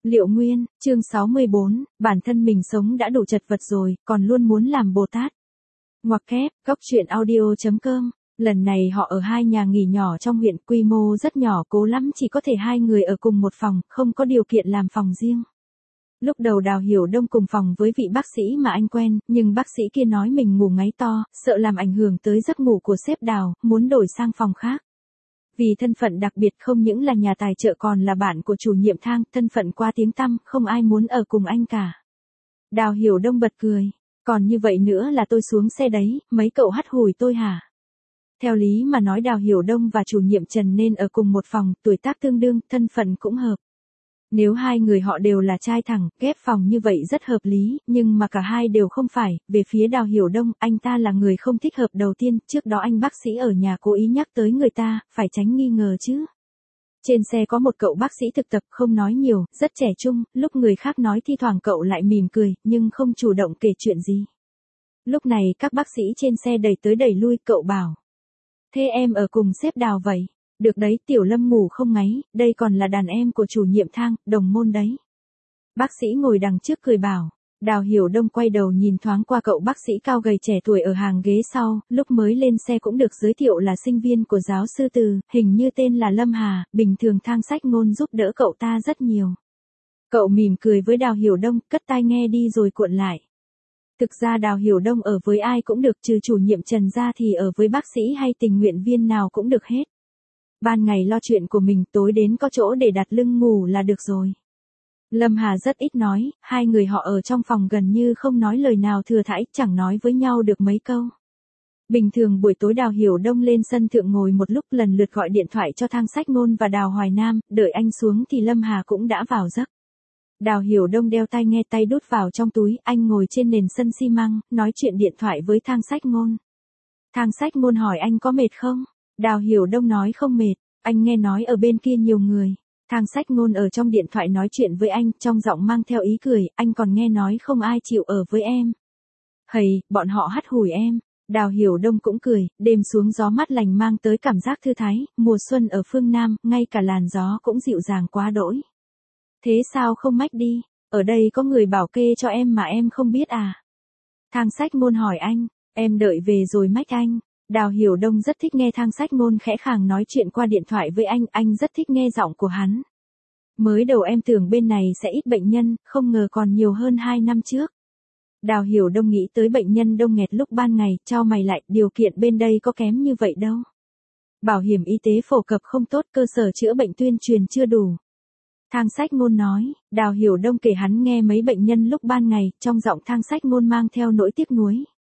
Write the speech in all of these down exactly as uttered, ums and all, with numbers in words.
Liệu Nguyên, chương sáu mươi bốn, bản thân mình sống đã đủ chật vật rồi, còn luôn muốn làm Bồ Tát. Ngoặc kép, góc truyện audio chấm com. Lần này họ ở hai nhà nghỉ nhỏ trong huyện, quy mô rất nhỏ, cố lắm chỉ có thể hai người ở cùng một phòng, không có điều kiện làm phòng riêng. Lúc đầu Đào Hiểu Đông cùng phòng với vị bác sĩ mà anh quen, nhưng bác sĩ kia nói mình ngủ ngáy to, sợ làm ảnh hưởng tới giấc ngủ của sếp Đào, muốn đổi sang phòng khác. Vì thân phận đặc biệt không những là nhà tài trợ còn là bạn của chủ nhiệm thang, thân phận qua tiếng tăm, không ai muốn ở cùng anh cả. Đào Hiểu Đông bật cười, còn như vậy nữa là tôi xuống xe đấy, mấy cậu hắt hủi tôi hả? Theo lý mà nói Đào Hiểu Đông và chủ nhiệm Trần nên ở cùng một phòng, tuổi tác tương đương, thân phận cũng hợp. Nếu hai người họ đều là trai thẳng, ghép phòng như vậy rất hợp lý, nhưng mà cả hai đều không phải, về phía Đào Hiểu Đông, anh ta là người không thích hợp đầu tiên, trước đó anh bác sĩ ở nhà cố ý nhắc tới người ta, phải tránh nghi ngờ chứ. Trên xe có một cậu bác sĩ thực tập không nói nhiều, rất trẻ trung, lúc người khác nói thi thoảng cậu lại mỉm cười, nhưng không chủ động kể chuyện gì. Lúc này các bác sĩ trên xe đẩy tới đẩy lui, cậu bảo. Thế em ở cùng sếp Đào vậy? Được đấy, Tiểu Lâm ngủ không ngáy, đây còn là đàn em của chủ nhiệm thang, đồng môn đấy. Bác sĩ ngồi đằng trước cười bảo. Đào Hiểu Đông quay đầu nhìn thoáng qua cậu bác sĩ cao gầy trẻ tuổi ở hàng ghế sau, lúc mới lên xe cũng được giới thiệu là sinh viên của giáo sư Từ, hình như tên là Lâm Hà, bình thường thang sách ngôn giúp đỡ cậu ta rất nhiều. Cậu mỉm cười với Đào Hiểu Đông, cất tai nghe đi rồi cuộn lại. Thực ra Đào Hiểu Đông ở với ai cũng được, trừ chủ nhiệm Trần ra thì ở với bác sĩ hay tình nguyện viên nào cũng được hết. Ban ngày lo chuyện của mình, tối đến có chỗ để đặt lưng ngủ là được rồi. Lâm Hà rất ít nói, hai người họ ở trong phòng gần như không nói lời nào thừa thãi, chẳng nói với nhau được mấy câu. Bình thường buổi tối Đào Hiểu Đông lên sân thượng ngồi một lúc, lần lượt gọi điện thoại cho Thang Sách Ngôn và Đào Hoài Nam, đợi anh xuống thì Lâm Hà cũng đã vào giấc. Đào Hiểu Đông đeo tai nghe, tay đút vào trong túi, anh ngồi trên nền sân xi măng, nói chuyện điện thoại với Thang Sách Ngôn. Thang Sách Ngôn hỏi anh có mệt không? Đào Hiểu Đông nói không mệt, anh nghe nói ở bên kia nhiều người. Thang Sách Ngôn ở trong điện thoại nói chuyện với anh, trong giọng mang theo ý cười, anh còn nghe nói không ai chịu ở với em. Hầy, bọn họ hắt hủi em. Đào Hiểu Đông cũng cười, đêm xuống gió mát lành mang tới cảm giác thư thái, mùa xuân ở phương Nam, ngay cả làn gió cũng dịu dàng quá đỗi. Thế sao không mách đi, ở đây có người bảo kê cho em mà em không biết à? Thang Sách Ngôn hỏi anh, em đợi về rồi mách anh. Đào Hiểu Đông rất thích nghe Thang Sách Ngôn khẽ khàng nói chuyện qua điện thoại với anh, anh rất thích nghe giọng của hắn. Mới đầu em tưởng bên này sẽ ít bệnh nhân, không ngờ còn nhiều hơn hai năm trước. Đào Hiểu Đông nghĩ tới bệnh nhân đông nghẹt lúc ban ngày, chau mày lại, điều kiện bên đây có kém như vậy đâu. Bảo hiểm y tế phổ cập không tốt, cơ sở chữa bệnh tuyên truyền chưa đủ. Thang Sách Ngôn nói, Đào Hiểu Đông kể hắn nghe mấy bệnh nhân lúc ban ngày, trong giọng Thang Sách Ngôn mang theo nỗi tiếc nuối.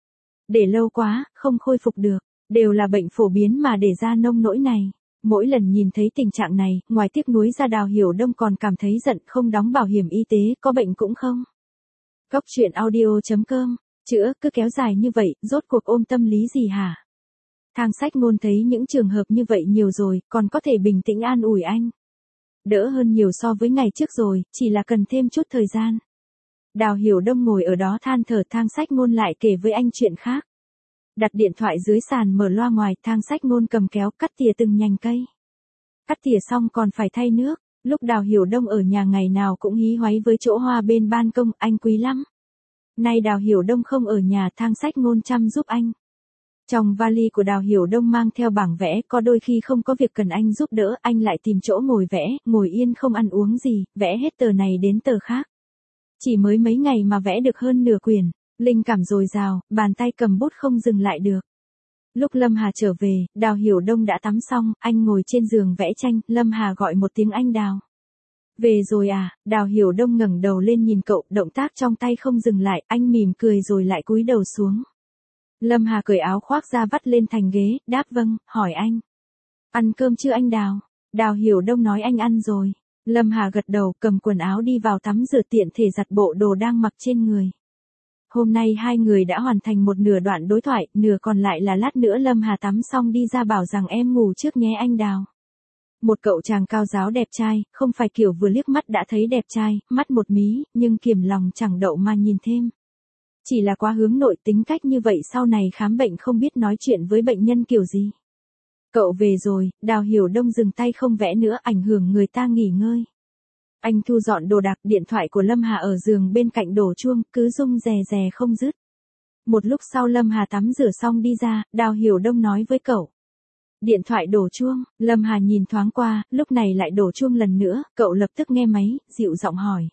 Để lâu quá, không khôi phục được, đều là bệnh phổ biến mà để ra nông nỗi này. Mỗi lần nhìn thấy tình trạng này, ngoài tiếc nuối ra Đào Hiểu Đông còn cảm thấy giận, không đóng bảo hiểm y tế, có bệnh cũng không. Góc truyện audio chấm com, chữa, cứ kéo dài như vậy, rốt cuộc ôm tâm lý gì hả? Thang Sách Ngôn thấy những trường hợp như vậy nhiều rồi, còn có thể bình tĩnh an ủi anh. Đỡ hơn nhiều so với ngày trước rồi, chỉ là cần thêm chút thời gian. Đào Hiểu Đông ngồi ở đó than thở, Thang Sách Ngôn lại kể với anh chuyện khác. Đặt điện thoại dưới sàn mở loa ngoài, Thang Sách Ngôn cầm kéo cắt tỉa từng nhành cây. Cắt tỉa xong còn phải thay nước, lúc Đào Hiểu Đông ở nhà ngày nào cũng hí hoáy với chỗ hoa bên ban công, anh quý lắm. Nay Đào Hiểu Đông không ở nhà, Thang Sách Ngôn chăm giúp anh. Trong vali của Đào Hiểu Đông mang theo bảng vẽ, có đôi khi không có việc cần anh giúp đỡ, anh lại tìm chỗ ngồi vẽ, ngồi yên không ăn uống gì, vẽ hết tờ này đến tờ khác. Chỉ mới mấy ngày mà vẽ được hơn nửa quyển, linh cảm dồi dào, bàn tay cầm bút không dừng lại được. Lúc Lâm Hà trở về, Đào Hiểu Đông đã tắm xong, anh ngồi trên giường vẽ tranh, Lâm Hà gọi một tiếng anh Đào. Về rồi à? Đào Hiểu Đông ngẩng đầu lên nhìn cậu, động tác trong tay không dừng lại, anh mỉm cười rồi lại cúi đầu xuống. Lâm Hà cởi áo khoác ra vắt lên thành ghế, đáp vâng, hỏi anh. Ăn cơm chưa anh Đào? Đào Hiểu Đông nói anh ăn rồi. Lâm Hà gật đầu, cầm quần áo đi vào tắm rửa, tiện thể giặt bộ đồ đang mặc trên người. Hôm nay hai người đã hoàn thành một nửa đoạn đối thoại, nửa còn lại là lát nữa Lâm Hà tắm xong đi ra bảo rằng em ngủ trước nhé anh Đào. Một cậu chàng cao ráo đẹp trai, không phải kiểu vừa liếc mắt đã thấy đẹp trai, mắt một mí, nhưng kiềm lòng chẳng đậu mà nhìn thêm. Chỉ là quá hướng nội, tính cách như vậy sau này khám bệnh không biết nói chuyện với bệnh nhân kiểu gì. Cậu về rồi, Đào Hiểu Đông dừng tay không vẽ nữa, ảnh hưởng người ta nghỉ ngơi. Anh thu dọn đồ đạc, điện thoại của Lâm Hà ở giường bên cạnh đổ chuông, cứ rung rè rè không dứt. Một lúc sau Lâm Hà tắm rửa xong đi ra, Đào Hiểu Đông nói với cậu. Điện thoại đổ chuông, Lâm Hà nhìn thoáng qua, lúc này lại đổ chuông lần nữa, cậu lập tức nghe máy, dịu giọng hỏi.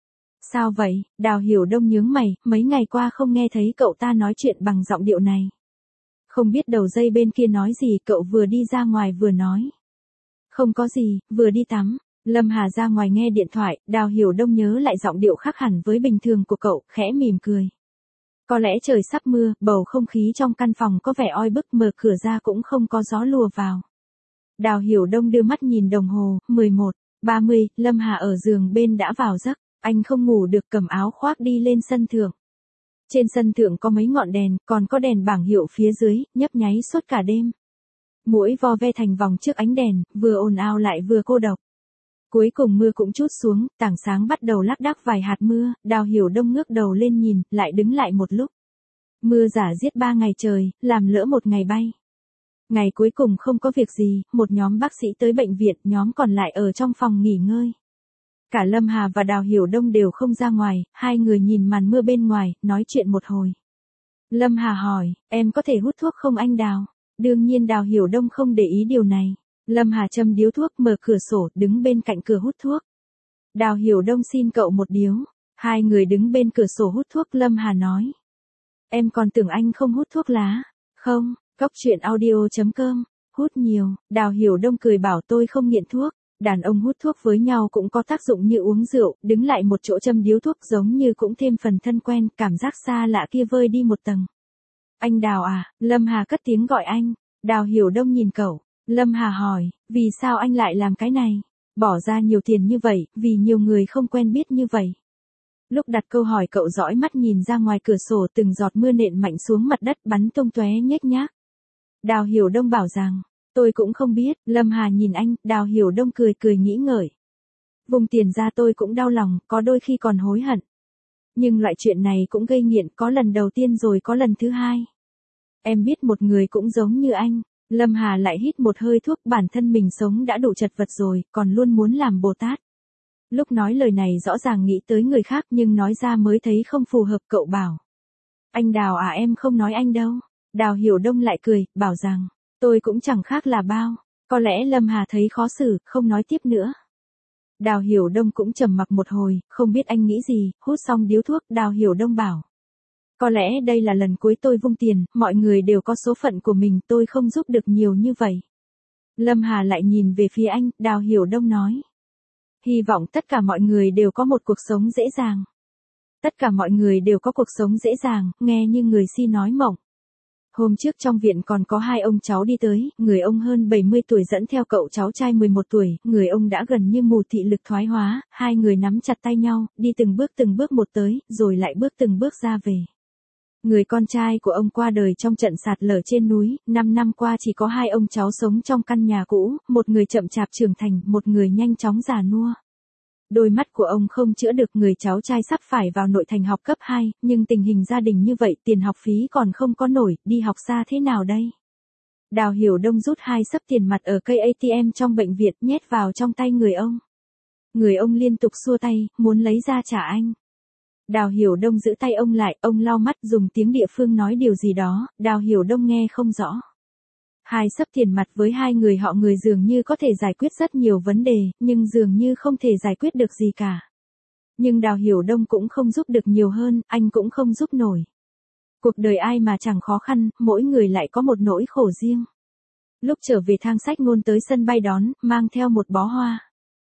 Sao vậy? Đào Hiểu Đông nhướng mày, mấy ngày qua không nghe thấy cậu ta nói chuyện bằng giọng điệu này. Không biết đầu dây bên kia nói gì, cậu vừa đi ra ngoài vừa nói. Không có gì, vừa đi tắm. Lâm Hà ra ngoài nghe điện thoại, Đào Hiểu Đông nhớ lại giọng điệu khác hẳn với bình thường của cậu, khẽ mỉm cười. Có lẽ trời sắp mưa, bầu không khí trong căn phòng có vẻ oi bức, mở cửa ra cũng không có gió lùa vào. Đào Hiểu Đông đưa mắt nhìn đồng hồ, mười một, ba mươi, Lâm Hà ở giường bên đã vào giấc, anh không ngủ được cầm áo khoác đi lên sân thượng. Trên sân thượng có mấy ngọn đèn, còn có đèn bảng hiệu phía dưới, nhấp nháy suốt cả đêm. Muỗi vo ve thành vòng trước ánh đèn, vừa ồn ào lại vừa cô độc. Cuối cùng mưa cũng trút xuống, tảng sáng bắt đầu lác đác vài hạt mưa, Đào Hiểu Đông ngước đầu lên nhìn, lại đứng lại một lúc. Mưa rả riết ba ngày trời, làm lỡ một ngày bay. Ngày cuối cùng không có việc gì, một nhóm bác sĩ tới bệnh viện, nhóm còn lại ở trong phòng nghỉ ngơi. Cả Lâm Hà và Đào Hiểu Đông đều không ra ngoài, hai người nhìn màn mưa bên ngoài, nói chuyện một hồi. Lâm Hà hỏi, em có thể hút thuốc không anh Đào? Đương nhiên Đào Hiểu Đông không để ý điều này. Lâm Hà châm điếu thuốc, mở cửa sổ, đứng bên cạnh cửa hút thuốc. Đào Hiểu Đông xin cậu một điếu. Hai người đứng bên cửa sổ hút thuốc, Lâm Hà nói. Em còn tưởng anh không hút thuốc lá. Không, Cóc Truyện Audio chấm com, hút nhiều. Đào Hiểu Đông cười bảo tôi không nghiện thuốc. Đàn ông hút thuốc với nhau cũng có tác dụng như uống rượu, đứng lại một chỗ châm điếu thuốc giống như cũng thêm phần thân quen, cảm giác xa lạ kia vơi đi một tầng. Anh Đào à, Lâm Hà cất tiếng gọi anh. Đào Hiểu Đông nhìn cậu. Lâm Hà hỏi, vì sao anh lại làm cái này? Bỏ ra nhiều tiền như vậy, vì nhiều người không quen biết như vậy. Lúc đặt câu hỏi cậu dõi mắt nhìn ra ngoài cửa sổ, từng giọt mưa nện mạnh xuống mặt đất bắn tung tóe nhếch nhác. Đào Hiểu Đông bảo rằng, tôi cũng không biết. Lâm Hà nhìn anh, Đào Hiểu Đông cười cười nghĩ ngợi. Vùng tiền ra tôi cũng đau lòng, có đôi khi còn hối hận. Nhưng loại chuyện này cũng gây nghiện, có lần đầu tiên rồi có lần thứ hai. Em biết một người cũng giống như anh. Lâm Hà lại hít một hơi thuốc, bản thân mình sống đã đủ chật vật rồi, còn luôn muốn làm Bồ Tát. Lúc nói lời này rõ ràng nghĩ tới người khác nhưng nói ra mới thấy không phù hợp, cậu bảo. Anh Đào à, em không nói anh đâu. Đào Hiểu Đông lại cười, bảo rằng, tôi cũng chẳng khác là bao. Có lẽ Lâm Hà thấy khó xử, không nói tiếp nữa. Đào Hiểu Đông cũng trầm mặc một hồi, không biết anh nghĩ gì, hút xong điếu thuốc, Đào Hiểu Đông bảo. Có lẽ đây là lần cuối tôi vung tiền, mọi người đều có số phận của mình, tôi không giúp được nhiều như vậy. Lâm Hà lại nhìn về phía anh, Đào Hiểu Đông nói. Hy vọng tất cả mọi người đều có một cuộc sống dễ dàng. Tất cả mọi người đều có cuộc sống dễ dàng, nghe như người si nói mộng. Hôm trước trong viện còn có hai ông cháu đi tới, người ông hơn bảy mươi tuổi dẫn theo cậu cháu trai mười một tuổi, người ông đã gần như mù thị lực thoái hóa, hai người nắm chặt tay nhau, đi từng bước từng bước một tới, rồi lại bước từng bước ra về. Người con trai của ông qua đời trong trận sạt lở trên núi, năm năm qua chỉ có hai ông cháu sống trong căn nhà cũ, một người chậm chạp trưởng thành, một người nhanh chóng già nua. Đôi mắt của ông không chữa được, người cháu trai sắp phải vào nội thành học cấp hai, nhưng tình hình gia đình như vậy, tiền học phí còn không có nổi, đi học xa thế nào đây? Đào Hiểu Đông rút hai xấp tiền mặt ở cây a tê em trong bệnh viện, nhét vào trong tay người ông. Người ông liên tục xua tay, muốn lấy ra trả anh. Đào Hiểu Đông giữ tay ông lại, ông lau mắt dùng tiếng địa phương nói điều gì đó, Đào Hiểu Đông nghe không rõ. Hai xấp tiền mặt với hai người họ người dường như có thể giải quyết rất nhiều vấn đề, nhưng dường như không thể giải quyết được gì cả. Nhưng Đào Hiểu Đông cũng không giúp được nhiều hơn, anh cũng không giúp nổi. Cuộc đời ai mà chẳng khó khăn, mỗi người lại có một nỗi khổ riêng. Lúc trở về Thang Sách Ngôn tới sân bay đón, mang theo một bó hoa.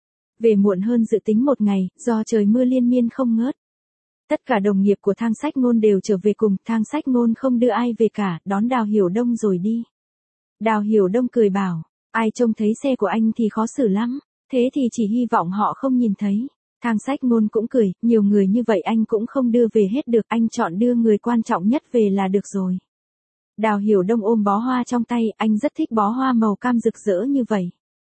Về muộn hơn dự tính một ngày, do trời mưa liên miên không ngớt. Tất cả đồng nghiệp của Thang Sách Ngôn đều trở về cùng, Thang Sách Ngôn không đưa ai về cả, đón Đào Hiểu Đông rồi đi. Đào Hiểu Đông cười bảo, ai trông thấy xe của anh thì khó xử lắm, thế thì chỉ hy vọng họ không nhìn thấy. Thang Sách Ngôn cũng cười, nhiều người như vậy anh cũng không đưa về hết được, anh chọn đưa người quan trọng nhất về là được rồi. Đào Hiểu Đông ôm bó hoa trong tay, anh rất thích bó hoa màu cam rực rỡ như vậy.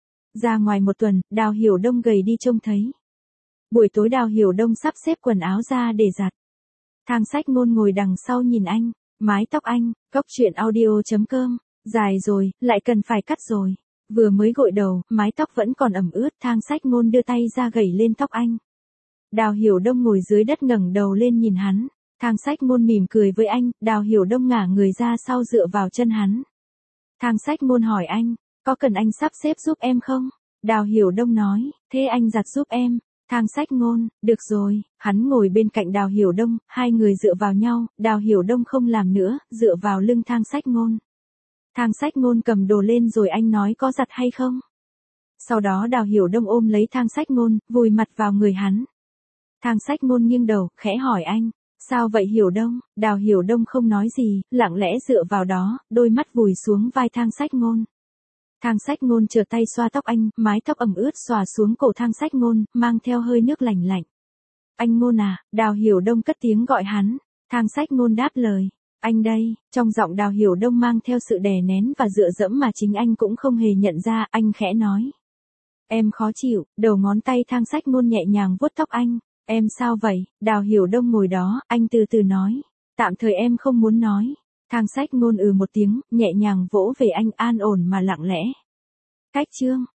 Ra ngoài một tuần, Đào Hiểu Đông gầy đi trông thấy. Buổi tối Đào Hiểu Đông sắp xếp quần áo ra để giặt. Thang Sách Ngôn ngồi đằng sau nhìn anh, mái tóc anh, Cóc Truyện Audio chấm com, dài rồi, lại cần phải cắt rồi. Vừa mới gội đầu, mái tóc vẫn còn ẩm ướt, Thang Sách Ngôn đưa tay ra gẩy lên tóc anh. Đào Hiểu Đông ngồi dưới đất ngẩng đầu lên nhìn hắn. Thang Sách Ngôn mỉm cười với anh, Đào Hiểu Đông ngả người ra sau dựa vào chân hắn. Thang Sách Ngôn hỏi anh, có cần anh sắp xếp giúp em không? Đào Hiểu Đông nói, thế anh giặt giúp em. Thang Sách Ngôn, được rồi, hắn ngồi bên cạnh Đào Hiểu Đông, hai người dựa vào nhau, Đào Hiểu Đông không làm nữa, dựa vào lưng Thang Sách Ngôn. Thang Sách Ngôn cầm đồ lên rồi anh nói có giặt hay không? Sau đó Đào Hiểu Đông ôm lấy Thang Sách Ngôn, vùi mặt vào người hắn. Thang Sách Ngôn nghiêng đầu, khẽ hỏi anh, sao vậy Hiểu Đông? Đào Hiểu Đông không nói gì, lặng lẽ dựa vào đó, đôi mắt vùi xuống vai Thang Sách Ngôn. Thang Sách Ngôn trở tay xoa tóc anh, mái tóc ẩm ướt xòa xuống cổ Thang Sách Ngôn, mang theo hơi nước lạnh lạnh. Anh Ngôn à, Đào Hiểu Đông cất tiếng gọi hắn. Thang Sách Ngôn đáp lời, anh đây. Trong giọng Đào Hiểu Đông mang theo sự đè nén và dựa dẫm mà chính anh cũng không hề nhận ra, anh khẽ nói. Em khó chịu, đầu ngón tay Thang Sách Ngôn nhẹ nhàng vuốt tóc anh. Em sao vậy? Đào Hiểu Đông ngồi đó, anh từ từ nói. Tạm thời em không muốn nói. Thang Sách Ngôn ừ một tiếng, nhẹ nhàng vỗ về anh, an ổn mà lặng lẽ. Cách chương